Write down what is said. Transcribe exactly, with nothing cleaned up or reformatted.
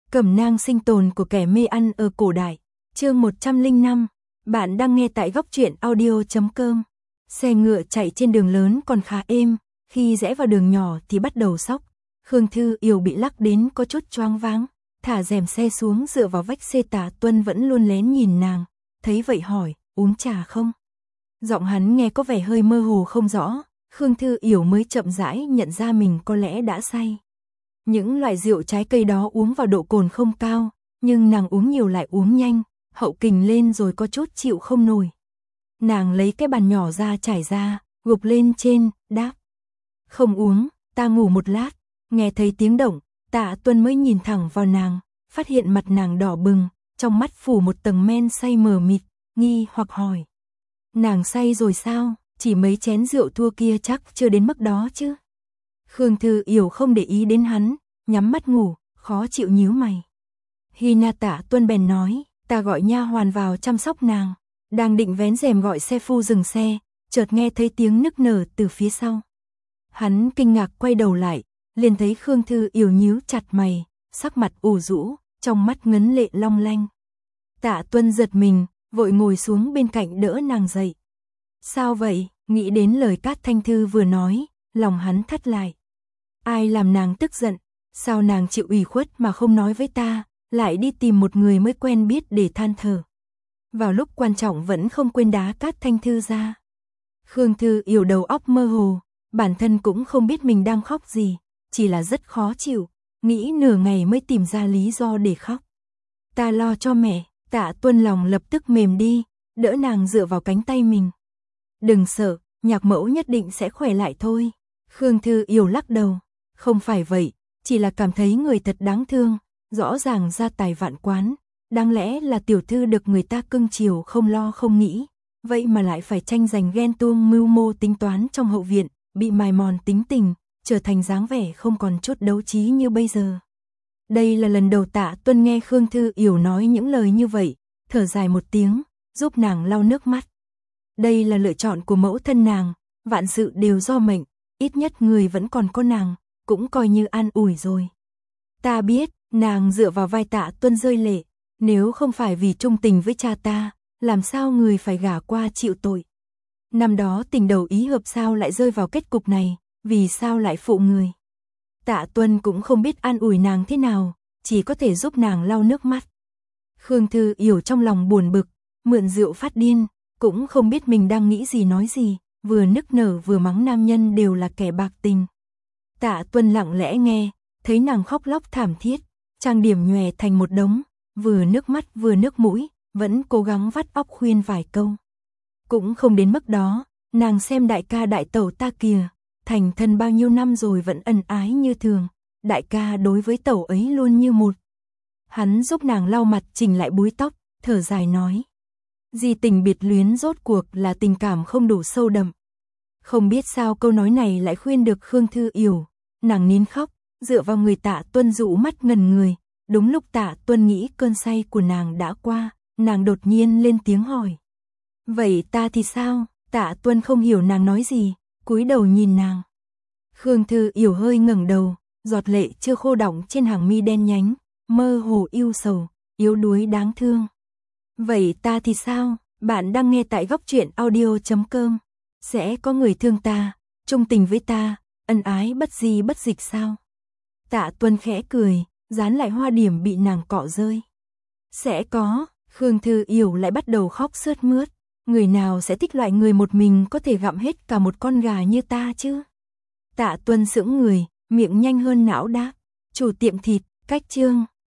Cẩm nang sinh tồn của kẻ mê ăn ở cổ đại, chương một trăm lẻ năm, bạn đang nghe tại góc truyện audio chấm com. Xe ngựa chạy trên đường lớn còn khá êm, khi rẽ vào đường nhỏ thì bắt đầu xóc. Khương Thư Yểu bị lắc đến có chút choáng váng, thả rèm xe xuống dựa vào vách xe. Tạ Tuân vẫn luôn lén nhìn nàng, thấy vậy hỏi, uống trà không? Giọng hắn nghe có vẻ hơi mơ hồ không rõ, Khương Thư Yểu mới chậm rãi nhận ra mình có lẽ đã say. Những loại rượu trái cây đó uống vào độ cồn không cao, nhưng nàng uống nhiều lại uống nhanh, hậu kình lên rồi có chút chịu không nổi. Nàng lấy cái bàn nhỏ ra trải ra, gục lên trên, đáp. Không uống, ta ngủ một lát. Nghe thấy tiếng động, Tạ Tuân mới nhìn thẳng vào nàng, phát hiện mặt nàng đỏ bừng, trong mắt phủ một tầng men say mờ mịt, nghi hoặc hỏi. Nàng say rồi sao, chỉ mấy chén rượu thua kia chắc chưa đến mức đó chứ. Khương Thư Yểu không để ý đến hắn, nhắm mắt ngủ, khó chịu nhíu mày. Hi Na. Tạ Tuân bèn nói, ta gọi nha hoàn vào chăm sóc nàng. Đang định vén rèm gọi xe phu dừng xe, chợt nghe thấy tiếng nức nở từ phía sau. Hắn kinh ngạc quay đầu lại, liền thấy Khương Thư Yểu nhíu chặt mày, sắc mặt ủ rũ, trong mắt ngấn lệ long lanh. Tạ Tuân giật mình, vội ngồi xuống bên cạnh đỡ nàng dậy. Sao vậy? Nghĩ đến lời Cát Thanh Thư vừa nói, lòng hắn thắt lại. Ai làm nàng tức giận? Sao nàng chịu ủy khuất mà không nói với ta, lại đi tìm một người mới quen biết để than thở? Vào lúc quan trọng vẫn không quên đá Cát Thanh Thư ra. Khương Thư Yểu đầu óc mơ hồ, bản thân cũng không biết mình đang khóc gì, chỉ là rất khó chịu, nghĩ nửa ngày mới tìm ra lý do để khóc. Ta lo cho mẹ. Tạ Tuân lòng lập tức mềm đi, đỡ nàng dựa vào cánh tay mình. Đừng sợ, nhạc mẫu nhất định sẽ khỏe lại thôi. Khương Thư Yểu lắc đầu, không phải vậy, chỉ là cảm thấy người thật đáng thương, rõ ràng gia tài vạn quán, đáng lẽ là tiểu thư được người ta cưng chiều không lo không nghĩ, vậy mà lại phải tranh giành ghen tuông mưu mô tính toán trong hậu viện, bị mài mòn tính tình, trở thành dáng vẻ không còn chút đấu trí như bây giờ. Đây là lần đầu Tạ Tuân nghe Khương Thư Yểu nói những lời như vậy, thở dài một tiếng, giúp nàng lau nước mắt. Đây là lựa chọn của mẫu thân nàng, vạn sự đều do mệnh, ít nhất người vẫn còn có nàng, cũng coi như an ủi rồi. Ta biết, nàng dựa vào vai Tạ Tuân rơi lệ, nếu không phải vì trung tình với cha ta, làm sao người phải gả qua chịu tội. Năm đó tình đầu ý hợp sao lại rơi vào kết cục này, vì sao lại phụ người. Tạ Tuân cũng không biết an ủi nàng thế nào, chỉ có thể giúp nàng lau nước mắt. Khương Thư Yểu trong lòng buồn bực, mượn rượu phát điên, cũng không biết mình đang nghĩ gì nói gì, vừa nức nở vừa mắng nam nhân đều là kẻ bạc tình. Tạ Tuân lặng lẽ nghe, thấy nàng khóc lóc thảm thiết, trang điểm nhòe thành một đống, vừa nước mắt vừa nước mũi, vẫn cố gắng vắt óc khuyên vài câu. Cũng không đến mức đó, nàng xem đại ca đại tẩu ta kìa, thành thân bao nhiêu năm rồi vẫn ân ái như thường, đại ca đối với tẩu ấy luôn như một. Hắn giúp nàng lau mặt chỉnh lại búi tóc, thở dài nói. Di tình biệt luyến rốt cuộc là tình cảm không đủ sâu đậm. Không biết sao câu nói này lại khuyên được Khương Thư Yểu, nàng nín khóc, dựa vào người Tạ Tuân rũ mắt ngần người. Đúng lúc Tạ Tuân nghĩ cơn say của nàng đã qua, nàng đột nhiên lên tiếng hỏi. Vậy ta thì sao? Tạ Tuân không hiểu nàng nói gì, cúi đầu nhìn nàng. Khương Thư Yểu hơi ngẩng đầu, giọt lệ chưa khô đọng trên hàng mi đen nhánh, mơ hồ ưu sầu, yếu đuối đáng thương. Vậy ta thì sao? Bạn đang nghe tại góc truyện audio chấm com. Sẽ có người thương ta, trung tình với ta, ân ái bất di bất dịch sao? Tạ Tuân khẽ cười, dán lại hoa điểm bị nàng cọ rơi. Sẽ có. Khương Thư Yểu lại bắt đầu khóc sướt mướt. Người nào sẽ thích loại người một mình có thể gặm hết cả một con gà như ta chứ? Tạ Tuân sững người, miệng nhanh hơn não đáp. Chủ tiệm thịt, cách chương.